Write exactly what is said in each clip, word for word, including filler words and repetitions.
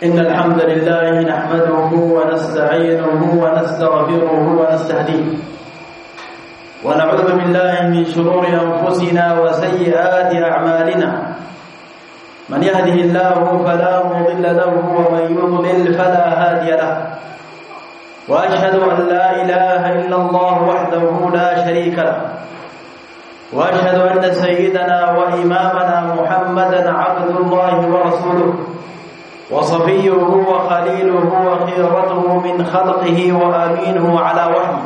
إن الحمد لله نحمده ونستعينه ونستغفره ونستهديه ونعوذ بالله من شرور أنفسنا وسيئات أعمالنا. من يهده الله فلا مضل له ومن يضلل فلا هادي له، وأشهد أن لا إله إلا الله وحده لا شريك له، وأشهد أن سيدنا وإمامنا محمدا عبد الله ورسوله وصفيه وخليله وخيرته من خلقه وأمينه على وحيه،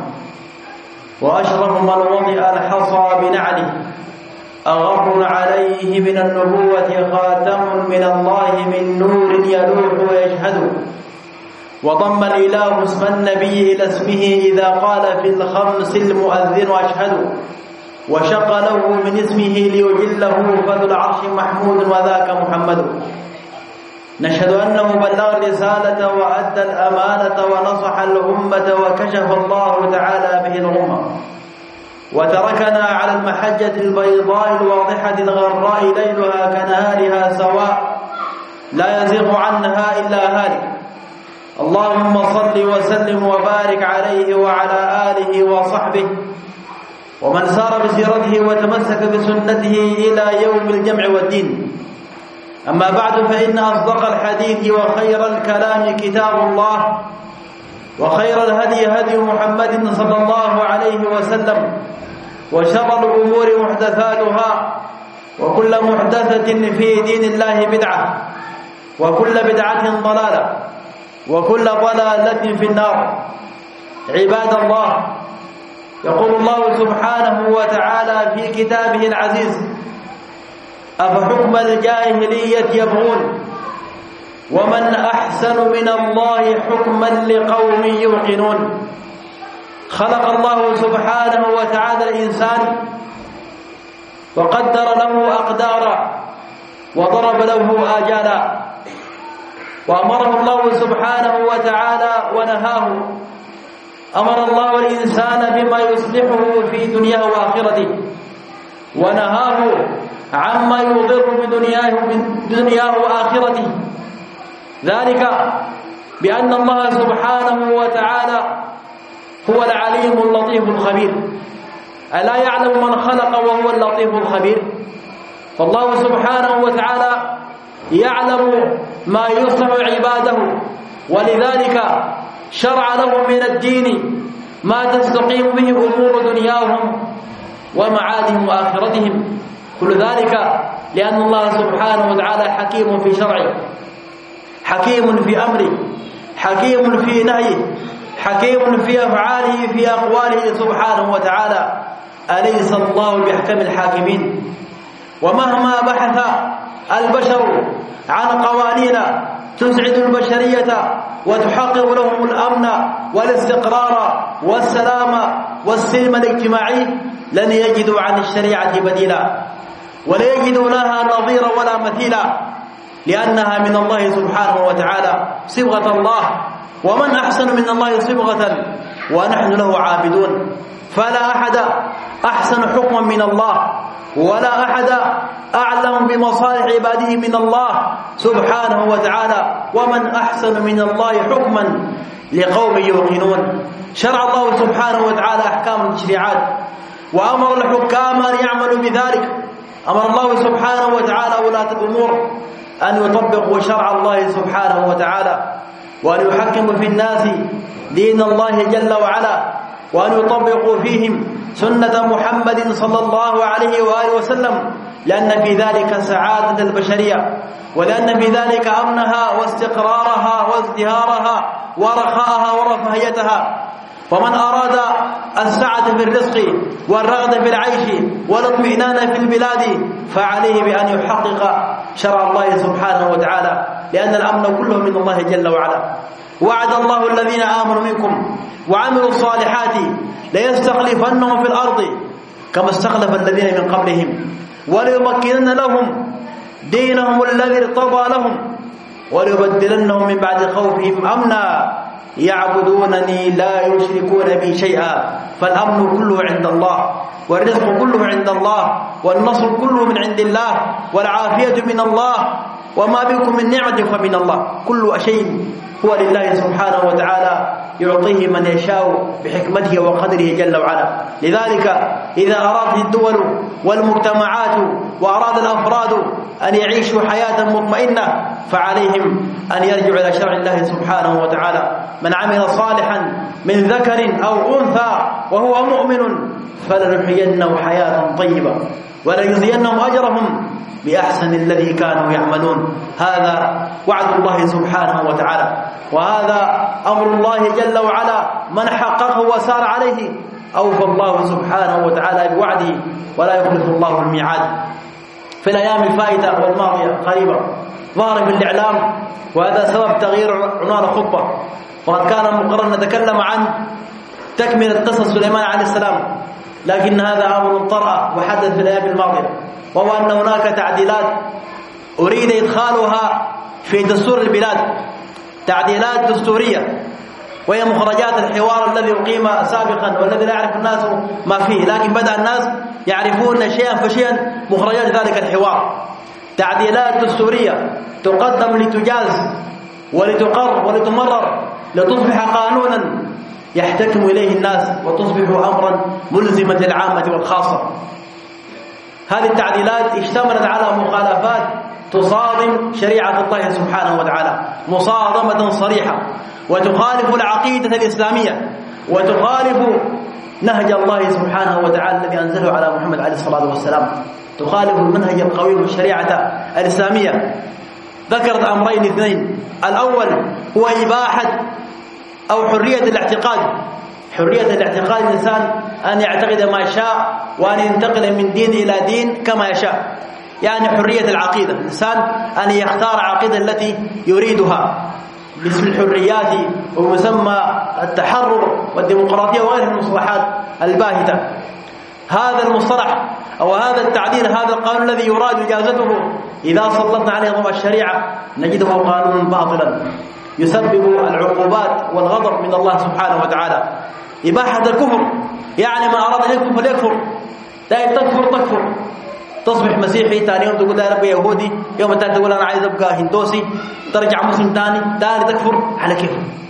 وأشرف من وضع الحصى بنعله، أغر عليه من النبوة خاتم من الله من نور يلوح ويشهد، وضم الإله اسم النبي إلى اسمه إذا قال في الخمس المؤذن أشهد، وشق له من اسمه ليجله فذو العرش محمود وذاك محمد. نشهد أنه بلغ الرسالة وأدى الأمانة ونصح الأمة وكشف الله تعالى به الأمة، وتركنا على المحجة البيضاء الواضحة الغراء ليلها كنهارها سواء، لا يزيغ عنها إلا هالك. اللهم صل وسلم وبارك عليه وعلى آله وصحبه ومن سار بسيرته وتمسك بسنته إلى يوم الجمع والدين. أما بعد، فإن أصدق الحديث وخير الكلام كتاب الله، وخير الهدي هدي محمد صلى الله عليه وسلم، وشر الأمور محدثاتها، وكل محدثة في دين الله بدعة، وكل بدعة ضلالة، وكل ضلالة في النار. عباد الله، يقول الله سبحانه وتعالى في كتابه العزيز: أفحكم الجاهلية يبغون ومن أحسن من الله حكما لقوم يوقنون. خلق الله سبحانه وتعالى الإنسان وقدر له أقدارا وضرب له آجالا، وأمره الله سبحانه وتعالى ونهاه. أمر الله الإنسان بما يصلحه في دنياه وآخرته، ونهاه عما يضر بدنياه بدنياه وآخرته، ذلك بأن الله سبحانه وتعالى هو العليم اللطيف الخبير. ألا يعلم من خلق وهو اللطيف الخبير؟ فالله سبحانه وتعالى يعلم ما يصلح عباده، ولذلك شرع لهم من الدين ما تستقيم به أمور دنياهم ومعادهم وآخرتهم. كل ذلك لأن الله سبحانه وتعالى حكيم في شرعه، حكيم في أمره، حكيم في نهيه، حكيم في أفعاله في أقواله سبحانه وتعالى. أليس الله بأحكم الحاكمين؟ ومهما بحث البشر عن قوانين تسعد البشرية وتحقق لهم الأمن والاستقرار والسلام والسلم الاجتماعي، لن يجدوا عن الشريعة بديلا، ولا يجدوا لها نظيرا ولا مثيلا، لأنها من الله سبحانه وتعالى صبغة الله، ومن أحسن من الله صبغة ونحن له عابدون. فلا أحد أحسن حكما من الله، ولا أحد أعلم بمصالح عباده من الله سبحانه وتعالى، ومن أحسن من الله حكما لقوم يوقنون. شرع الله سبحانه وتعالى أحكام التشريعات، وأمر الحكام أن يعملوا بذلك. أمر الله سبحانه وتعالى ولاة الأمور أن يطبقوا شرع الله سبحانه وتعالى، وأن يحكموا في الناس دين الله جل وعلا، وأن يطبقوا فيهم سنة محمد صلى الله عليه وآله وسلم، لأن في ذلك سعادة البشرية، ولأن في ذلك أمنها واستقرارها وازدهارها ورخاءها ورفاهيتها. فمن أراد السعة في الرزق والرغد في العيش والاطمئنان في البلاد فعليه بأن يحقق شرع الله سبحانه وتعالى، لأن الأمن كله من الله جل وعلا. وعد الله الذين آمنوا منكم وعملوا الصالحات ليستخلفنهم في الأرض كما استخلف الذين من قبلهم وليمكنن لهم دينهم الذي ارتضى لهم وليبدلنهم من بعد خوفهم أمنا يعبدونني لا يشركون بي شيئا. فالأمن كله عند الله، والرزق كله عند الله، والنصر كله من عند الله، والعافية من الله. وما بكم من نعمة فمن الله، كل شيء هو لله سبحانه وتعالى يعطيه من يشاء بحكمته وقدره جل وعلا. لذلك إذا أرادت الدول والمجتمعات وأراد الأفراد أن يعيشوا حياة مطمئنة فعليهم أن يرجعوا إلى شرع الله سبحانه وتعالى. من عمل صالحا من ذكر أو أنثى وهو مؤمن فلنحيينه حياة طيبة ولنجزينهم أجرهم بأحسن الذي كانوا يعملون. هذا وعد الله سبحانه وتعالى، وهذا أمر الله جل وعلا، من حققه وسار عليه أوفى الله سبحانه وتعالى بوعده ولا يخلف الله الميعاد. في الأيام الفائتة والماضية قريبا ظهر في الإعلام، وهذا سبب تغيير عنوان الخطبة، وقد كان مقرر نتكلم عن تكملة قصة سليمان عليه السلام، لكن هذا أمر طرأ وحدث في الأيام الماضية، وهو أن هناك تعديلات أريد إدخالها في دستور البلاد، تعديلات دستورية، وهي مخرجات الحوار الذي أقيم سابقا والذي لا يعرف الناس ما فيه، لكن بدأ الناس يعرفون شيئا فشيئا مخرجات ذلك الحوار. تعديلات دستورية تقدم لتجاز ولتقر ولتمرر لتصبح قانونا يحتكم إليه الناس وتصبح أمرا ملزما للعامة والخاصة. هذه التعديلات اشتملت على مخالفات تصادم شريعة الله سبحانه وتعالى مصادمة صريحة، وتخالف العقيدة الإسلامية، وتخالف نهج الله سبحانه وتعالى الذي أنزله على محمد عليه الصلاة والسلام، تخالف المنهج القويم والشريعة الإسلامية. ذكرت أمرين اثنين، الأول هو إباحة أو حرية الاعتقاد، حرية الاعتقاد الإنسان أن يعتقد ما يشاء وأن ينتقل من دين إلى دين كما يشاء، يعني حرية العقيدة، الإنسان أن يختار عقيدة التي يريدها باسم الحريات ومسمى التحرر والديمقراطية وغيرها من المصطلحات الباهتة. هذا المصطلح أو هذا التعديل، هذا القانون الذي يراد إجازته إذا سلطنا عليه ضوء الشريعة نجده قانونا باطلا يسبب العقوبات والغضب من الله سبحانه وتعالى. إباحة الكفر، يعني ما أراد أن يكفر فليكفر، لا تكفر تكفر، تصبح مسيحي ثاني يوم تقول يا رب يهودي، يوم الثاني تقول أنا عايز أبقى هندوسي، ترجع مسلم ثاني ثاني تكفر، على كيف؟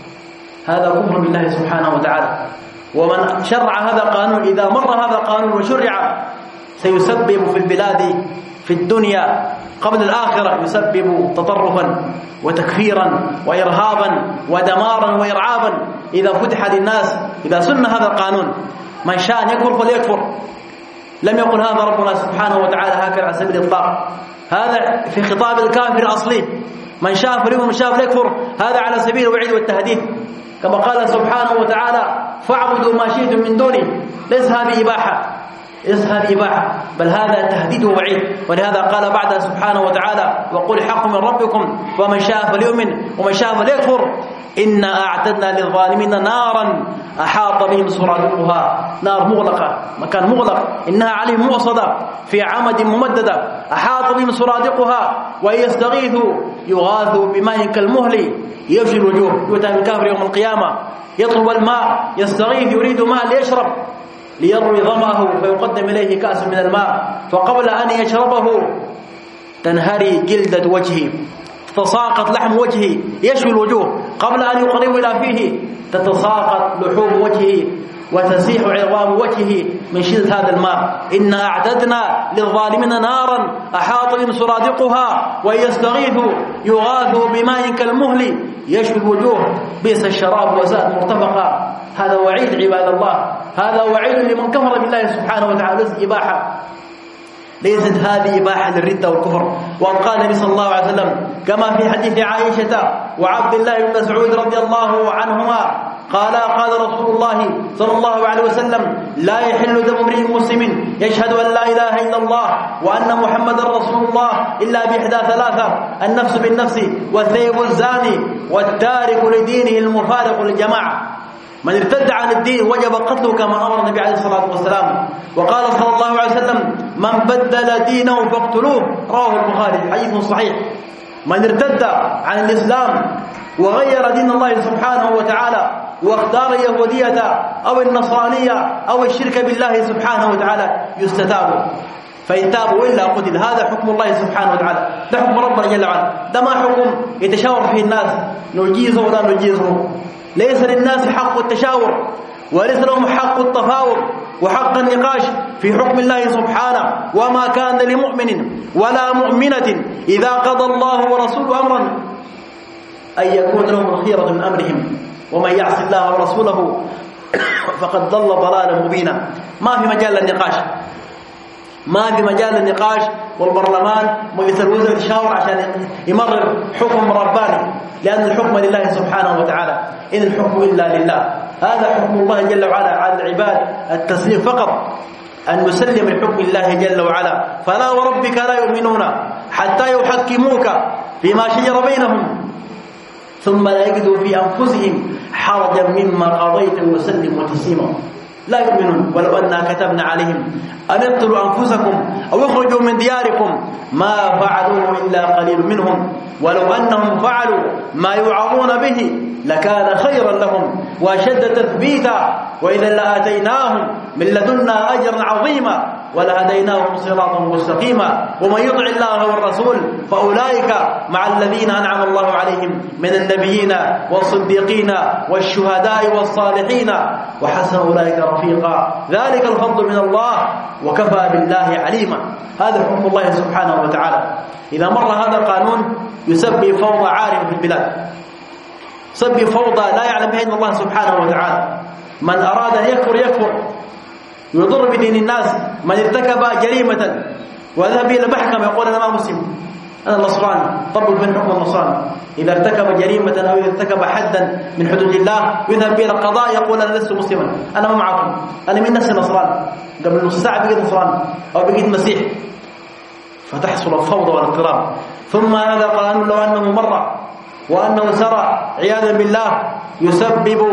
هذا كفر بالله سبحانه وتعالى. ومن شرع هذا القانون إذا مر هذا القانون وشرع سيسبب في البلاد في الدنيا قبل الآخرة، يسبب تطرفا وتكفيرا وإرهابا ودمارا وإرعابا إذا فتح للناس، إذا سن هذا القانون. من شاء أن يكفر فليكفر، لم يقل هذا ربنا سبحانه وتعالى هكذا على سبيل الإطلاق، هذا في خطاب الكافر الأصلي، من شاء فليؤمن ومن شاء فليكفر، هذا على سبيل الوعيد والتهديد، كما قال سبحانه وتعالى فاعبدوا ما شئتم من دونه، ليس هذه إباحة، ليس هذه إباحة، بل هذا تهديد ووعيد. ولهذا قال بعد سبحانه وتعالى وقل حق من ربكم ومن شاء فليؤمن ومن شاء فليكفر إنا أعتدنا للظالمين نارا أحاط بهم سرادقها، نار مغلقة، مكان مغلق، إنها عليهم مؤصدة في عمد ممددة، أحاط بهم سرادقها وإن يستغيثوا يغاثوا بماء كالمهل يفشي الوجوه. يؤتى بالكافر يوم القيامة يطلب الماء، يستغيث يريد ماء ليشرب ليروي ظمأه فيقدم إليه كأس من الماء، فقبل أن يشربه تنهري جلدة وجهه، تتساقط لحم وجهه يشوي الوجوه، قبل أن يقرب إلى فيه تتساقط لحوم وجهه وتسيح عظام وجهه من شدة هذا الماء. إنا أعتدنا للظالمين نارا أحاط بهم سرادقها وإن يستغيثوا يغاثوا بماء كالمهل يشوي الوجوه بئس الشراب وساءت مرتفقا. هذا وعيد عباد الله، هذا وعيد لمن كفر بالله سبحانه وتعالى، ليست إباحة، ليست هذه إباحة للردة والكفر. وقال النبي صلى الله عليه وسلم كما في حديث عائشة وعبد الله بن مسعود رضي الله عنهما قال قال رسول الله صلى الله عليه وسلم لا يحل دم امرئ مسلم يشهد أن لا إله إلا الله وأن محمدا رسول الله إلا بإحدى ثلاثة: النفس بالنفس والثيب الزاني والتارك لدينه المفارق للجماعة. من ارتد عن الدين وجب قتله كما أمر النبي عليه الصلاة والسلام. وقال صلى الله عليه وسلم من بدل دينه فاقتلوه، رواه البخاري، حديث صحيح. من ارتد عن الإسلام وغير دين الله سبحانه وتعالى واختار اليهودية أو النصرانية أو الشرك بالله سبحانه وتعالى يستتاب. فإن تابوا إلا قتل. هذا حكم الله سبحانه وتعالى، ده حكم ربنا جل وعلا، ده ما حكم يتشاور فيه الناس نجيزه ولا نجيزه. ليس للناس حق التشاور وليس لهم حق التفاوض وحق النقاش في حكم الله سبحانه. وما كان لمؤمن ولا مؤمنة إذا قضى الله ورسوله أمرا أن يكون لهم الخيرة من أمرهم ومن يعص الله ورسوله فقد ضل ضلالا مبينا. ما في مجال للنقاش، ما في مجال للنقاش، والبرلمان مجلس الوزراء يتشاور عشان يمرر حكم رباني، لأن الحكم لله سبحانه وتعالى، إن الحكم إلا لله. هذا حكم الله جل وعلا على العباد، التسليم فقط، أن نسلم لحكم الله جل وعلا. فلا وربك لا يؤمنون حتى يحكموك فيما شجر بينهم ثم لا يجدوا في أنفسهم حرجا مما قضيت وسلموا تسليما. لا يؤمنون. ولو أننا كتبنا عليهم أن اقتلوا أنفسكم أو يخرجوا من دياركم ما فعلوه إلا قليل منهم ولو أنهم فعلوا ما يوعظون به لكان خيرا لهم وأشد تثبيتا وإذا لآتيناهم من لدنا أجرا عظيما ولهديناهم صراطا مستقيما. ومن يطع الله والرسول فأولئك مع الذين أنعم الله عليهم من النبيين والصديقين والشهداء والصالحين وحسن أولئك رفيقا. ذلك الفضل من الله وكفى بالله عليما. هذا حكم الله سبحانه وتعالى. إذا مر هذا القانون يسبب فوضى عارمة في البلاد، سبب فوضى لا يعلم بها إلا الله سبحانه وتعالى. من أراد أن يكفر يكفر، يضر بدين الناس. من ارتكب جريمة وذهب إلى المحكمة يقول أنا ما مسلم، أنا نصراني، طبق من حكم النصراني. إذا ارتكب جريمة أو إذا ارتكب حدا من حدود الله يذهب إلى القضاء يقول أنا لست مسلما، أنا ما معكم، أنا من نفسي نصراني، قبل نص ساعة بقيت نصراني أو بقيت مسيح، فتحصل الفوضى والاضطراب. ثم هذا القانون لو أنه مر وأنه سرى عياذا بالله يسبب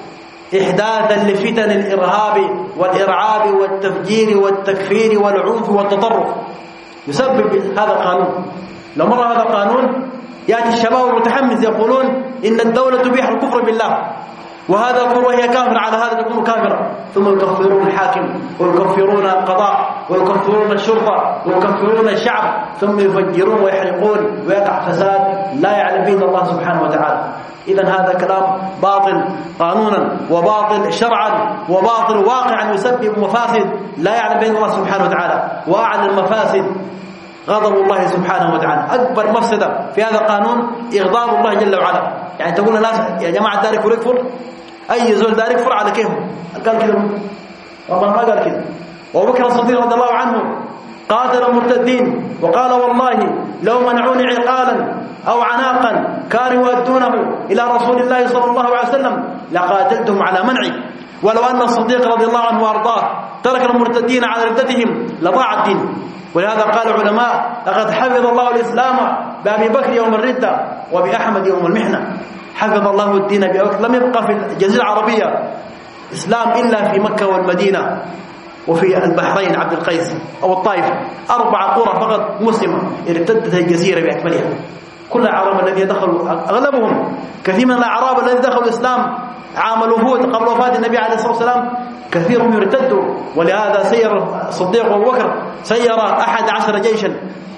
إحداثا لفتن الإرهاب والإرعاب والتفجير والتكفير والعنف والتطرف. يسبب هذا القانون. لو مر هذا القانون يأتي الشباب المتحمس يقولون إن الدولة تبيح الكفر بالله، وهذا الكفر وهي كافرة على هذا تكون كافرة، ثم يكفرون الحاكم ويكفرون القضاء ويكفرون الشرطة ويكفرون الشعب، ثم يفجرون ويحرقون ويقع فساد لا يعلم به الله سبحانه وتعالى. إذن هذا كلام باطل قانونا وباطل شرعا وباطل واقعا، يسبب مفاسد لا يعلم به الله سبحانه وتعالى. وأعلى المفاسد غضب الله سبحانه وتعالى. أكبر مفسدة في هذا القانون إغضاب الله جل وعلا. يعني تقول الناس يا جماعة دار يكفر يكفر، أي زول دار يكفر على كيفه. قال كذا ربنا ما قال كذا. وأبو بكر الصديق رضي الله عنه قاتل المرتدين وقال والله لو منعوني عقالا أو عناقا كانوا يؤدونه إلى رسول الله صلى الله عليه وسلم لقاتلتهم على منعي. ولو أن الصديق رضي الله عنه وأرضاه ترك المرتدين على ردتهم لضاع الدين. ولهذا قال العلماء لقد حفظ الله الإسلام بأبي بكر يوم الردة وبأحمد يوم المحنة. حفظ الله الدين بأبي بكر. لم يبقى في الجزيرة العربية إسلام إلا في مكة والمدينة وفي البحرين عبد القيس أو الطائف، أربع قرى فقط مسلمة ارتدت الجزيرة بأكملها. كل العرب الذين دخلوا أغلبهم كثير من الأعراب الذين دخلوا الإسلام عام الوفود قبل وفاة النبي عليه الصلاة والسلام كثيرهم يرتدوا. ولهذا سير الصديق أبو بكر سير أحد عشر جيشا،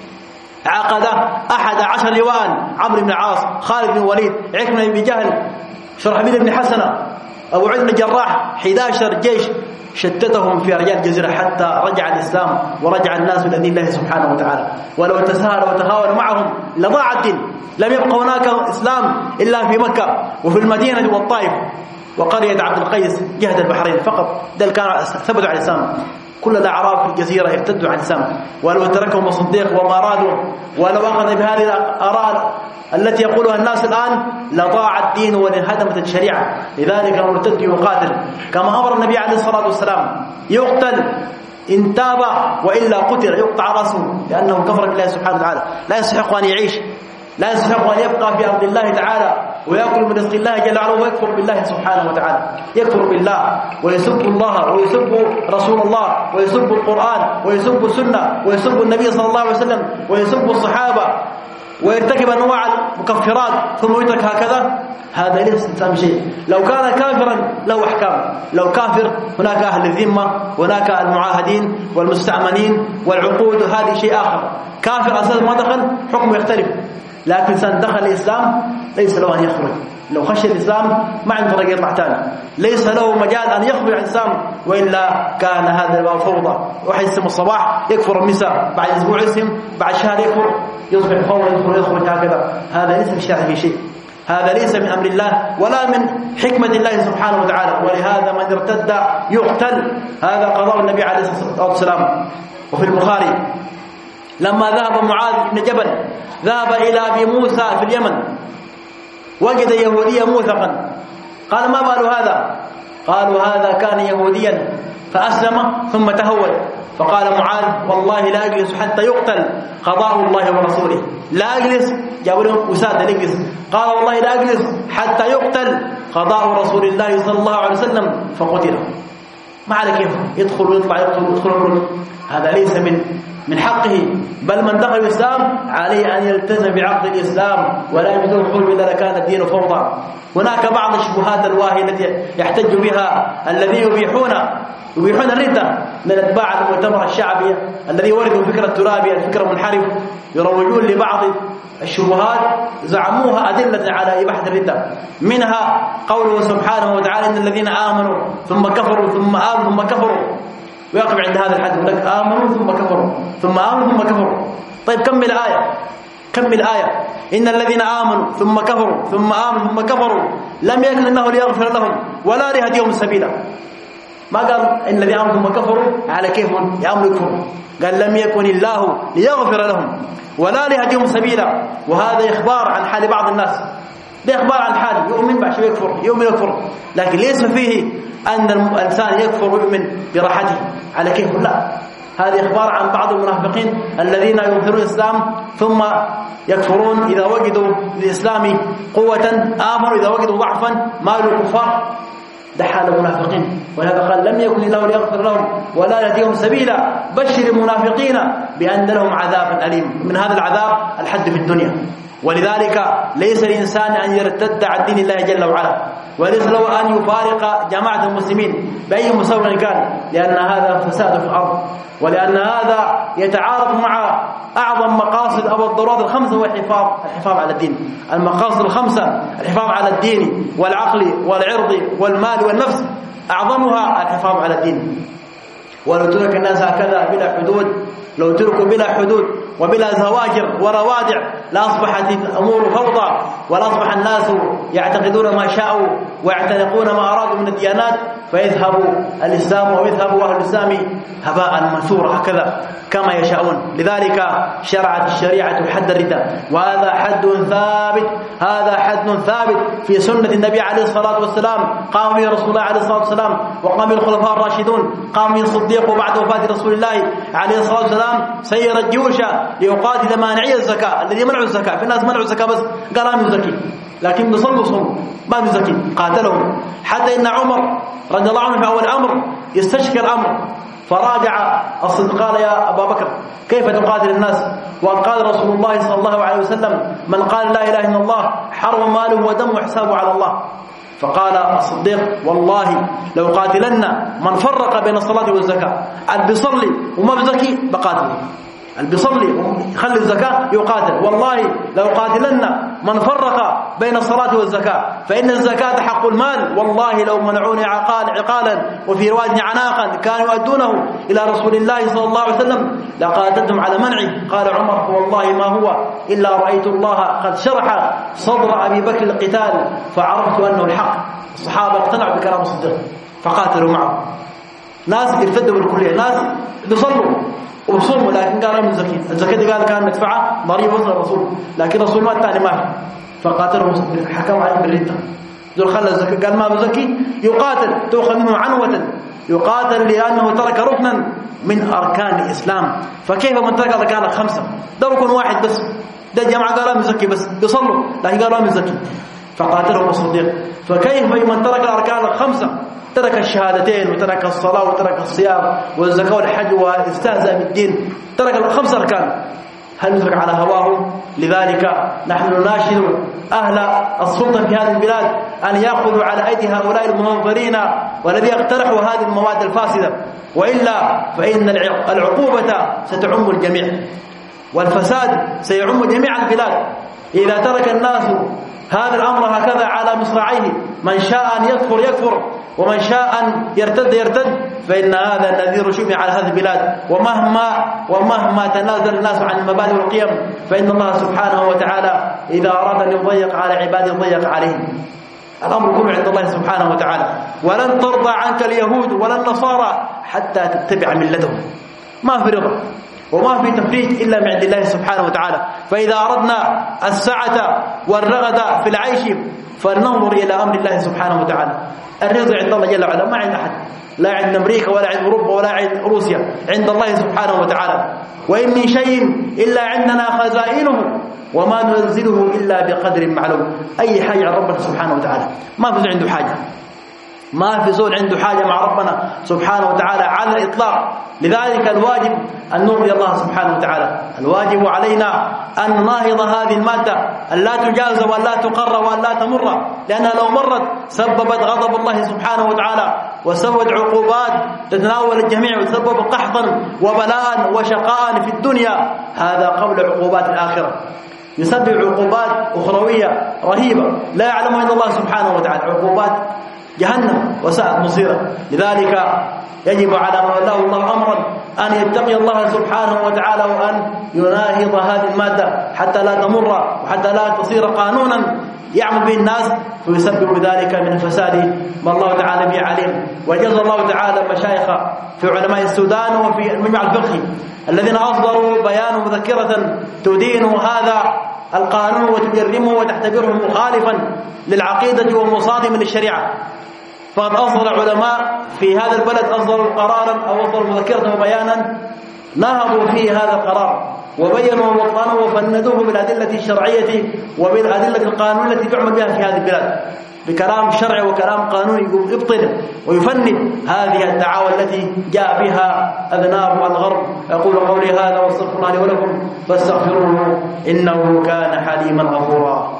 عقد أحد عشر لواء، عمرو بن العاص، خالد بن الوليد، عكرمة بن جهل، شرحبيل بن حسنة، أبو عبيدة بن جراح، أحد عشر جيش شتتهم في أرجاء الجزيرة حتى رجع الإسلام ورجع الناس إلى دين الله سبحانه وتعالى. ولو تساهلوا وتهاونوا معهم لضاع الدين. لم يبقى هناك إسلام إلا في مكة وفي المدينة والطائف وقرية عبد القيس جهة البحرين فقط، ده كانوا ثبتوا على الإسلام. كل الأعراب في الجزيرة ارتدوا عن الإسلام. ولو تركهم الصديق وما أرادوا ولو أخذ بهذه الآراء التي يقولها الناس الآن لضاع الدين وانهدمت الشريعة. لذلك المرتد يقاتل كما أمر النبي عليه الصلاة والسلام، يقتل إن تاب وإلا قتل، يقطع رأسه لأنه كفر بالله سبحانه وتعالى. لا يستحق أن يعيش، لا يستحق أن يبقى في أرض الله تعالى ويأكل من رزق الله جل وعلا ويكفر بالله سبحانه وتعالى. يكفر بالله ويسب الله ويسب رسول الله ويسب القرآن ويسب السنة ويسب النبي صلى الله عليه وسلم ويسب الصحابة ويرتكب أنواع المكفرات ثم يترك هكذا، هذا ليس الإسلام شيء. لو كان كافرا له أحكام، لو كافر هناك أهل الذمة، هناك المعاهدين والمستأمنين والعقود، هذه شيء آخر. كافر أساس ما دخل حكمه يختلف، لكن إنسان دخل الإسلام ليس له أن يخرج. لو خش الإسلام ما عنده طريق يطلع ثاني، ليس له مجال أن يخرج عن الإسلام، وإلا كان هذا الباب فوضى. واحد يسلم الصباح يكفر المساء، بعد أسبوع يسلم، بعد شهر يكفر، يصبح فوضى، يدخل يخرج هكذا. هذا ليس في الشرع في شيء، هذا ليس من أمر الله ولا من حكمة الله سبحانه وتعالى. ولهذا من ارتد يقتل، هذا قضاء النبي عليه الصلاة والسلام. وفي البخاري لما ذهب معاذ بن جبل ذهب إلى أبي موسى في اليمن، وجد يهوديا موثقا، قال ما بال هذا؟ قالوا هذا كان يهوديا فأسلم ثم تهود. فقال معاذ والله لا أجلس حتى يقتل قضاء الله ورسوله، لا أجلس. جابوا له وسادة يجلس، قال والله لا أجلس حتى يقتل قضاء رسول الله صلى الله عليه وسلم، فقتل. ما على كيف يدخل ويطلع، يدخل ويدخل، هذا ليس من من حقه. بل من دخل الإسلام عليه أن يلتزم بعقد الإسلام ولا يجوز الخروج إذا كان الدين فوضى. هناك بعض الشبهات الواهية التي يحتج بها الذين يبيحون يبيحون الردة من أتباع المؤتمر الشعبي الذي وردوا فكرة الترابي، الفكرة منحرف، يروجون لبعض الشبهات زعموها أدلة على إباحة الردة. منها قوله سبحانه وتعالى إن الذين آمنوا ثم كفروا ثم آمنوا ثم كفروا، ويقف عند هذا الحد، يقول لك آمنوا ثم كفروا ثم آمنوا ثم كفروا. طيب كمل آية، كمل آية. إن الذين آمنوا ثم كفروا ثم آمنوا ثم كفروا لم يكن الله ليغفر لهم ولا ليهديهم سبيلا. ما قال إن الذين آمنوا ثم كفروا على كيف يأمنوا يكفروا، قال لم يكن الله ليغفر لهم ولا ليهديهم سبيلا. وهذا إخبار عن حال بعض الناس، ده إخبار عن حال يؤمن بعد شوي يكفر، يؤمن يكفر، لكن ليس فيه أن الإنسان يكفر ويؤمن براحته على كيف، لا. هذا إخبار عن بعض المنافقين الذين يظهرون الإسلام ثم يكفرون إذا وجدوا للإسلام قوة، آمنوا إذا وجدوا ضعفا مالوا الكفار. ده حال المنافقين. ولهذا قال لم يكن الله ليغفر لهم ولا يهديهم سبيلا. بشر المنافقين بأن لهم عذابا أليم. من هذا العذاب الحد في الدنيا. ولذلك ليس الإنسان أن يرتد عن دين الله جل وعلا، وليس له أن يفارق جماعة المسلمين بأي مسوى كان، لأن هذا فساد في الأرض، ولأن هذا يتعارض مع أعظم مقاصد أو الضرورات الخمسة، هو الحفاظ الحفاظ على الدين. المقاصد الخمسة الحفاظ على الدين والعقل والعرض والمال والنفس، أعظمها الحفاظ على الدين. ولو ترك الناس هكذا بلا حدود، لو تركوا بلا حدود وبلا زواجر وروادع لأصبحت الأمور فوضى، ولأصبح الناس يعتقدون ما شاءوا ويعتنقون ما أرادوا من الديانات، فيذهب الإسلام ويذهب أهل الإسلام هباء منثورا هكذا كما يشاءون. لذلك شرعت الشريعة حد الردة، وهذا حد ثابت، هذا حد ثابت في سنة النبي عليه الصلاة والسلام، قام به رسول الله عليه الصلاة والسلام، وقام به الخلفاء الراشدون، قام به الصديق بعد وفاة رسول الله عليه الصلاة والسلام، سير الجيوش ليقاتل مانعي الزكاة الذي منعوا الزكاة. في الناس منعوا الزكاة بس قال ما يزكي، لكن بيصلوا صلوا ما يزكي، قاتلهم. حتى إن عمر رضي الله عنه في أول الأمر يستشكى الأمر، فراجع الصديق قال يا أبا بكر كيف تقاتل الناس؟ وقال رسول الله صلى الله عليه وسلم من قال لا إله إلا الله حرم ماله ودمه وحسابه على الله. فقال الصديق والله لو قاتلن من فرق بين الصلاة والزكاة، اللي بيصلي وما بزكي بقاتل، اللي بيصلي ويخلي الزكاة يقاتل. والله لو قاتلن من فرق بين الصلاة والزكاة، فإن الزكاة حق المال، والله لو منعوني عقال عقالا وفي رواية عناقا كانوا يؤدونه إلى رسول الله صلى الله عليه وسلم لقاتلتهم على منعه. قال عمر والله ما هو إلا رأيت الله قد شرح صدر أبي بكر القتال فعرفت أنه الحق. الصحابة اقتنعوا بكلام الصديق فقاتلوا معه. ناس ارتدوا بالكلية، ناس بيصلوا وصوموا لكن قالوا من الزكاة، الزكاة قال كان ندفعها ضريبة وصل الرسول، لكن الرسول ما الثاني ما في، فقاتلهم حكم عليهم بالردة. ذو خلى الزكاة قال ما بزكي يقاتل، تؤخذ منه عنوة، يقاتل لأنه ترك ركنا من أركان الإسلام. فكيف من ترك أركان الخمسة؟ ده ركن واحد بس، ده جماعة قالوا من زكي بس بيصلوا لكن قالوا من زكي، فقاتلهم الصديق. فكيف من ترك الأركان الخمسة، ترك الشهادتين وترك الصلاة وترك الصيام والزكاة والحج واستهزأ بالدين، ترك الخمس أركان، هل نترك على هواه؟ لذلك نحن نناشد أهل السلطة في هذه البلاد أن يأخذوا على أيدي هؤلاء المنظرين والذي يقترحوا هذه المواد الفاسدة، وإلا فإن العقوبة ستعم الجميع والفساد سيعم جميع البلاد. إذا ترك الناس هذا الأمر هكذا على مصراعيه، من شاء أن يكفر يكفر ومن شاء أن يرتد يرتد، فإن هذا النذير شمع على هذه البلاد. ومهما ومهما تنازل الناس عن المبادئ والقيم فإن الله سبحانه وتعالى إذا أراد أن يضيق على عباده ضيق عليهم. الأمر كله عند الله سبحانه وتعالى. ولن ترضى عنك اليهود ولا النصارى حتى تتبع ملتهم. ما في رضا وما في تفريج إلا من عند الله سبحانه وتعالى. فإذا أردنا السعة والرغد في العيش فلننظر إلى أمر الله سبحانه وتعالى. الرضا عند الله جل وعلا، ما عند أحد، لا عند أمريكا ولا عند أوروبا ولا عند روسيا، عند الله سبحانه وتعالى. وإن من شيء إلا عندنا خزائنه وما ننزله إلا بقدر معلوم. أي حاجة عند ربنا سبحانه وتعالى، ما في عنده حاجة، ما في زول عنده حاجة مع ربنا سبحانه وتعالى على الإطلاق. لذلك الواجب أن نرضي الله سبحانه وتعالى. الواجب علينا أن نناهض هذه المادة، أن لا تجاز وأن لا تقر وأن لا تمر، لأنها لو مرت سببت غضب الله سبحانه وتعالى وسببت عقوبات تتناول الجميع وتسبب قحطا وبلاء وشقاء في الدنيا، هذا قبل عقوبات الآخرة. يسبب عقوبات أخروية رهيبة لا يعلمها إلا الله سبحانه وتعالى، عقوبات جهنم وساءت مصيره. لذلك يجب على من ولاه الله أمرا أن يتقي الله سبحانه وتعالى وأن يناهض هذه المادة حتى لا تمر وحتى لا تصير قانونا يعمل به الناس ويسبب ذلك من الفساد ما الله تعالى به عليم. وجزا الله تعالى مشايخ في علماء السودان وفي المجمع الفقهي الذين أصدروا بيان مذكرة تدين هذا القانون وتجرمه وتعتبره مخالفا للعقيدة ومصادم للشريعة. فقد أصدر علماء في هذا البلد أصدروا قرارا أو أصدروا مذكرة وبيانا نهضوا فيه هذا القرار وبينوا ووطنوا وفندوه بالأدلة الشرعية وبالأدلة القانونية التي تعمل بها في هذه البلاد، بكلام شرعي وكلام قانوني يبطل ويفند هذه الدعاوى التي جاء بها أذناب الغرب. أقول قولي هذا واستغفر الله لي ولكم فاستغفروه إنه كان حليما غفورا.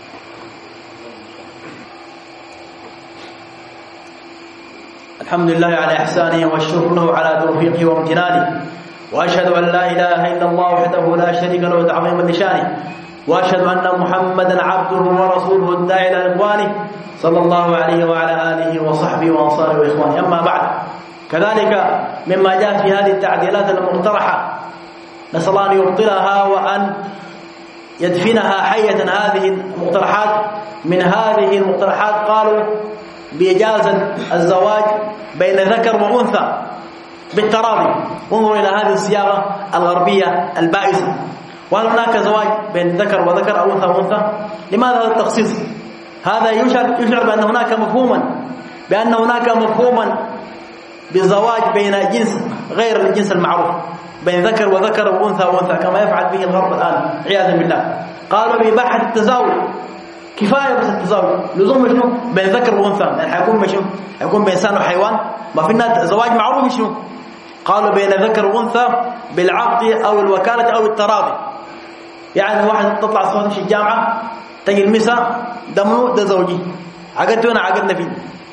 الحمد لله على إحسانه والشكر له على توفيقه وامتنانه، وأشهد أن لا إله إلا الله وحده لا شريك له تعظيما لشانه، وأشهد أن محمدا عبده ورسوله الداعي إلى رضوانه صلى الله عليه وعلى آله وصحبه وأنصاره وإخوانه. أما بعد، كذلك مما جاء في هذه التعديلات المقترحة نسأل الله أن يبطلها وأن يدفنها حية. هذه المقترحات من هذه المقترحات قالوا بإجازة الزواج بين ذكر وأنثى بالتراضي. انظروا إلى هذه الصياغة الغربية البائسة. وهل هناك زواج بين ذكر وذكر أو أنثى وأنثى؟ لماذا هذا التخصيص؟ هذا يشعر يشعر بأن هناك مفهوما بأن هناك مفهوما بالزواج بين جنس غير الجنس المعروف، بين ذكر وذكر وأنثى وأنثى كما يفعل به الغرب الآن عياذا بالله. قالوا بإباحة التزاوج، كفاية بس التزاوج، لزوم شنو؟ بين ذكر وأنثى، يعني حيكون شنو؟ حيكون بين إنسان وحيوان؟ ما فينا زواج معروف شنو؟ قالوا بين ذكر وأنثى بالعقد أو الوكالة أو التراضي. يعني واحد تطلع الصبح تمشي الجامعة تجي المسا دمه ده زوجي، عقدت هنا عقدنا فيه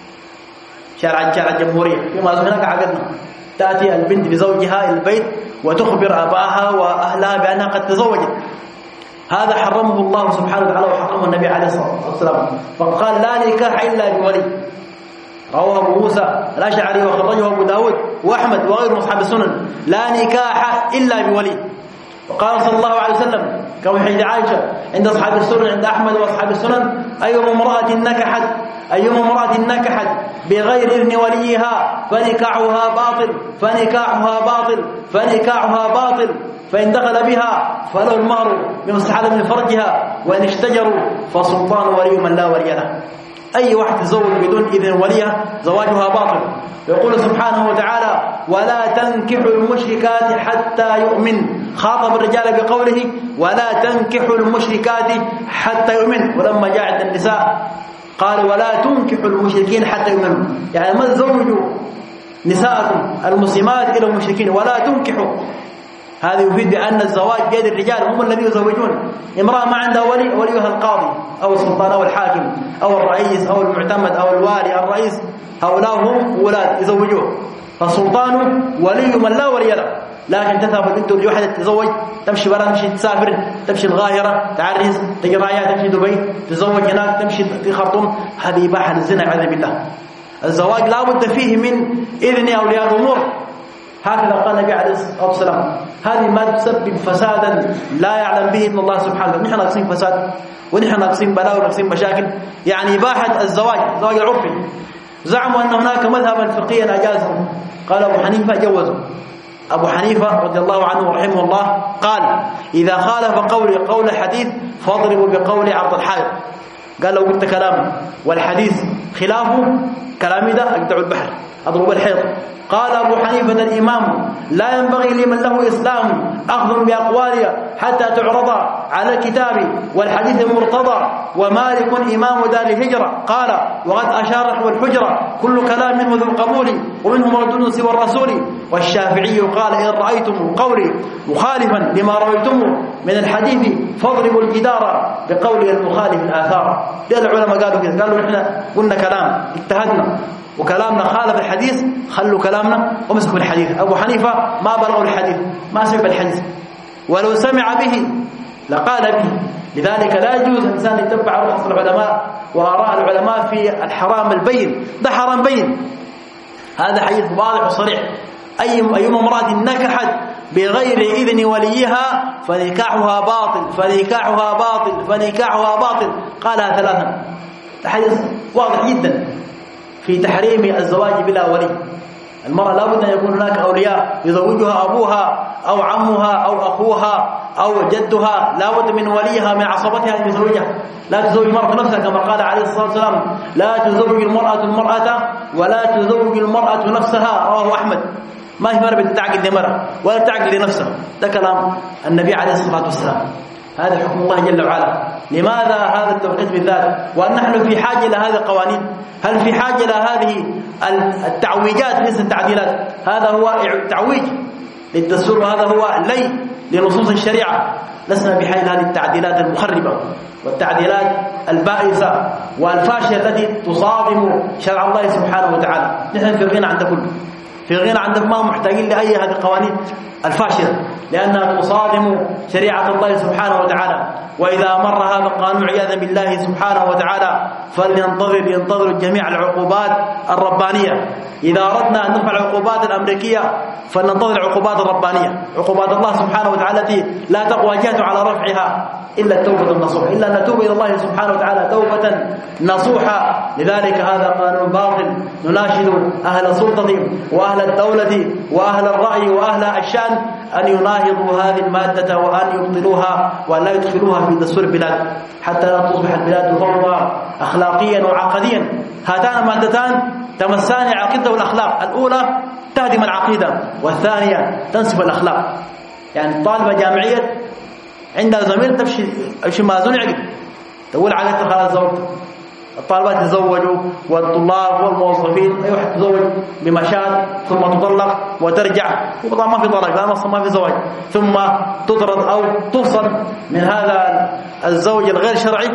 شارع شارع الجمهورية، فيما هناك عقدنا. تأتي البنت بزوجها إلى البيت وتخبر أباها وأهلها بأنها قد تزوجت. هذا حرمه الله سبحانه وتعالى وحرمه النبي عليه الصلاة والسلام، فقال لا نكاح إلا بولي. رواه أبو موسى الأشعري وخرجه أبو داود وأحمد وغيره أصحاب السنن، لا نكاح إلا بولي. وقال صلى الله عليه وسلم كما في حديث عائشة عند أصحاب السنن عند أحمد وأصحاب السنن: أيما امرأة نكحت أيما امرأة نكحت بغير إذن وليها فنكاحها باطل فنكاحها باطل فنكاحها باطل فإن دخل بها فله المهر بمستحل من فرجها، وإن اشتجروا فسلطان ولي من لا ولي له. أي واحد تزوج بدون إذن وليها زواجها باطل. يقول سبحانه وتعالى: ولا تنكحوا المشركات حتى يؤمن. خاطب الرجال بقوله: ولا تنكحوا المشركات حتى يؤمن. ولما جاء عند النساء قال: ولا تنكحوا المشركين حتى يؤمنوا، يعني ما تزوجوا نساءكم المسلمات إلى المشركين، ولا تنكحوا. هذا يفيد بأن الزواج بيد الرجال، هم الذين يزوجون. امرأة ما عندها ولي، وليها القاضي أو السلطان أو الحاكم أو الرئيس أو المعتمد أو الوالي الرئيس، هؤلاء هم ولاد يزوجوه. فالسلطان ولي من لا ولي له. لكن تذهب البنت لوحدها تتزوج، تمشي برا، تمشي تسافر، تمشي القاهرة تعرس، تجي رايحة تمشي دبي، تتزوج هناك، تمشي في خرطوم. هذه إباحة للزنا والعياذ بالله. الزواج لا بد فيه من إذن أولياء الأمور، هكذا قال النبي عليه الصلاة والسلام. هذه ما تسبب فسادا لا يعلم به إلا الله سبحانه وتعالى. نحن ناقصين فساد ونحن ناقصين بلاء وناقصين مشاكل. يعني إباحة الزواج، الزواج العرفي، زعموا أن هناك مذهبا فقهيا أجازه، قال أبو حنيفة جوزه. أبو حنيفة رضي الله عنه ورحمه الله قال: إذا خالف قولي قول الحديث فاضربوا بقول عرض الحائط. قال: لو قلت كلام والحديث خلافه كلامي ده أقطع البحر، أضرب الحيط. قال أبو حنيفة الإمام: لا ينبغي لمن له إسلام أخذ بأقوالها حتى تعرض على الكتاب والحديث المرتضى. ومالك إمام دار الهجرة قال: وقد أشار نحو الحجرة كل كلام منه ذو القبول ومنه مردود سوى الرسول. والشافعي قال: إن رأيتم قولي مخالفا لما رويتم من الحديث فاضربوا الجدار بقول المخالف الآثار. ده العلماء قالوا كده، قالوا نحن قلنا كلام اجتهدنا وكلامنا خالف الحديث، خلوا كلامنا ومسكوا الحديث. أبو حنيفة ما بلغوا الحديث، ما سمع الحديث، ولو سمع به لقال به. لذلك لا يجوز الإنسان يتبع رخص العلماء وآراء العلماء في الحرام البين. ده حرام بين، هذا حديث واضح وصريح. أي أيما امرأة نكحت بغير إذن وليها فنكاحها باطل فنكاحها باطل فنكاحها باطل. قالها ثلاثا. الحديث واضح جدا في تحريم الزواج بلا ولي. المرأة لابد أن يكون هناك أولياء يزوجها أبوها أو عمها أو أخوها أو جدها، لابد من وليها من عصبتها أن يزوجها. لا تزوج المرأة نفسها كما قال عليه الصلاة والسلام: لا تزوج المرأة المرأة ولا تزوج المرأة نفسها. رواه أحمد. ما هي مرة بتعقد لمرأة ولا تعقد لنفسها، ده كلام النبي عليه الصلاة والسلام. هذا حكم الله جل وعلا. لماذا هذا التوقيت بالذات؟ وأن نحن في حاجة إلى هذه القوانين؟ هل في حاجة إلى هذه التعويجات ليس التعديلات؟ هذا هو تعويج للدستور، وهذا هو لي لنصوص الشريعة. لسنا بحاجة إلى هذه التعديلات المخربة والتعديلات البائسة والفاشلة التي تصادم شرع الله سبحانه وتعالى. نحن في غنى عن كله، في غنى عن ما محتاجين لأي هذه القوانين الفاشلة، لأنها تصادم شريعة الله سبحانه وتعالى. وإذا مر هذا القانون عياذا بالله سبحانه وتعالى فلينتظر ينتظر جميع العقوبات الربانية. إذا أردنا أن نرفع العقوبات الأمريكية فلننتظر العقوبات الربانية، عقوبات الله سبحانه وتعالى التي لا تقوى جهة على رفعها إلا التوبة النصوح، إلا أن نتوب إلى الله سبحانه وتعالى توبة نصوحة. لذلك هذا قانون باطل. نناشد أهل السلطة وأهل الدولة وأهل الرأي وأهل الشأن أن يناهضوا هذه المادة وأن يبطلوها وأن لا يدخلوها في دستور البلاد حتى لا تصبح البلاد فوضى أخلاقيا وعقديا. هاتان المادتان تمسان العقيدة والأخلاق. الأولى تهدم العقيدة، والثانية تنسف الأخلاق. يعني طالبة جامعية عندها زميل تمشي تمشي مازون عقد تقول عليك خلاص زوجت. الطالبات يتزوجوا والطلاب والموظفين، أي واحد تزوج بمشاد ثم تطلق وترجع، وطبعا ما في طلاق لأن أصلا ما في زواج، ثم تطرد أو تفصل من هذا الزوج الغير شرعي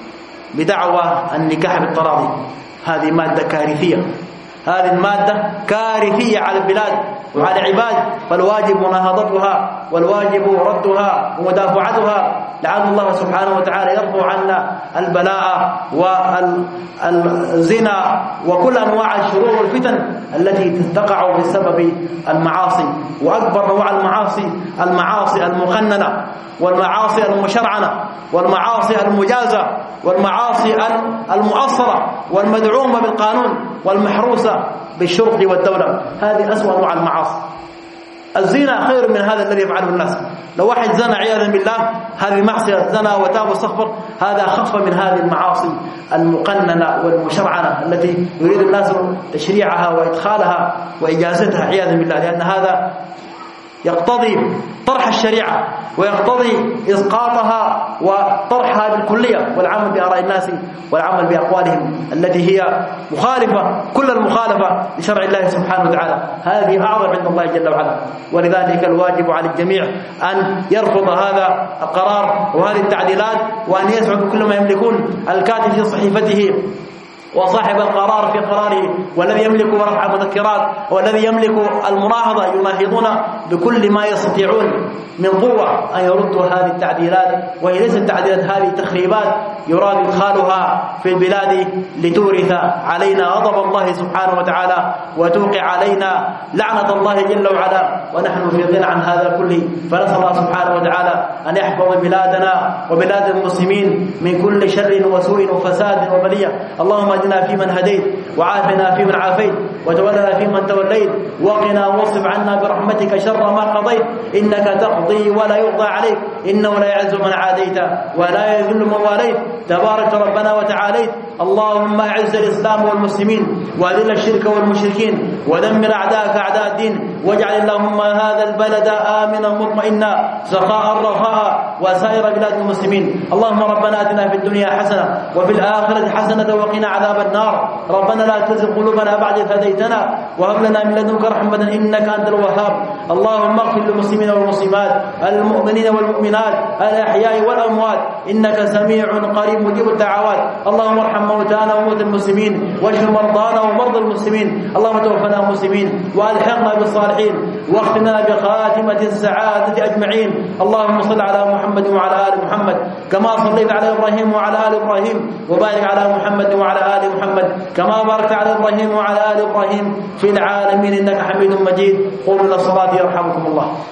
بدعوى النكاح بالتراضي. هذه مادة كارثية، هذه المادة كارثية على البلاد وعلى العباد، فالواجب مناهضتها والواجب ردها ومدافعتها. لعل الله سبحانه وتعالى يرفع عنا البلاء والزنا وكل أنواع الشرور والفتن التي تقع بسبب المعاصي. وأكبر نوع المعاصي المعاصي المقننة والمعاصي المشرعنة والمعاصي المجازة والمعاصي المؤصرة والمدعومة بالقانون والمحروسة بالشرطة والدولة. هذه أسوأ أنواع المعاصي. الزنا خير من هذا الذي يفعله الناس. لو واحد زنا عياذا بالله هذه معصية، زنا وتاب واستغفر، هذا أخف من هذه المعاصي المقننة والمشرعنة التي يريد الناس تشريعها وإدخالها وإجازتها عياذا بالله، لأن هذا يقتضي طرح الشريعة ويقتضي إسقاطها وطرحها بالكلية والعمل بآراء الناس والعمل بأقوالهم التي هي مخالفة كل المخالفة لشرع الله سبحانه وتعالى. هذه أعظم عند الله جل وعلا. ولذلك الواجب على الجميع أن يرفض هذا القرار وهذه التعديلات وأن يسعوا بكل ما يملكون. الكاتب في صحيفته وصاحب القرار في قراره والذي يملك رفع المذكرات والذي يملك المناهضة يناهضون بكل ما يستطيعون من قوة أن يردوا هذه التعديلات، وهي ليست تعديلات، هذه تخريبات يراد إدخالها في البلاد لتورث علينا غضب الله سبحانه وتعالى وتوقع علينا لعنة الله جل وعلا، ونحن في غنى عن هذا كله. فنسأل الله سبحانه وتعالى أن يحفظ بلادنا وبلاد المسلمين من كل شر وسوء وفساد وبلية. اللهم اهدنا فيمن هديت وعافنا فيمن عافيت وتولنا فيمن توليت وقنا واصرف عنا برحمتك شر ما قضيت، إنك تقضي ولا يقضى عليك، إنه لا يعز من عاديت ولا يذل من واليت، تبارك ربنا وتعاليت. اللهم أعز الإسلام والمسلمين وأذل الشرك والمشركين ودمر أعداءك أعداء الدين، واجعل اللهم هذا البلد آمنا مطمئنا سخاء رخاء وسائر بلاد المسلمين. اللهم ربنا آتنا في الدنيا حسنة وفي الآخرة حسنة وقنا عذاب النار. ربنا لا تزغ قلوبنا بعد إذ هديتنا وهب لنا من لدنك رحمة إنك أنت الوهاب. اللهم اغفر للمسلمين والمسلمات المؤمنين والمؤمنات الأحياء والأموات إنك سميع قريب مجيب الدعوات. اللهم ارحم موتانا وموتى المسلمين واشف مرضانا ومرضى المسلمين. اللهم توفنا مسلمين وألحقنا بالصالحين واختمنا بخاتمة السعادة أجمعين. اللهم صل على محمد وعلى آل محمد كما صليت على إبراهيم وعلى آل إبراهيم، وبارك على محمد وعلى آل محمد كما باركت على إبراهيم وعلى آل إبراهيم في العالمين إنك حميد مجيد. قوموا إلى الصلاة يرحمكم الله.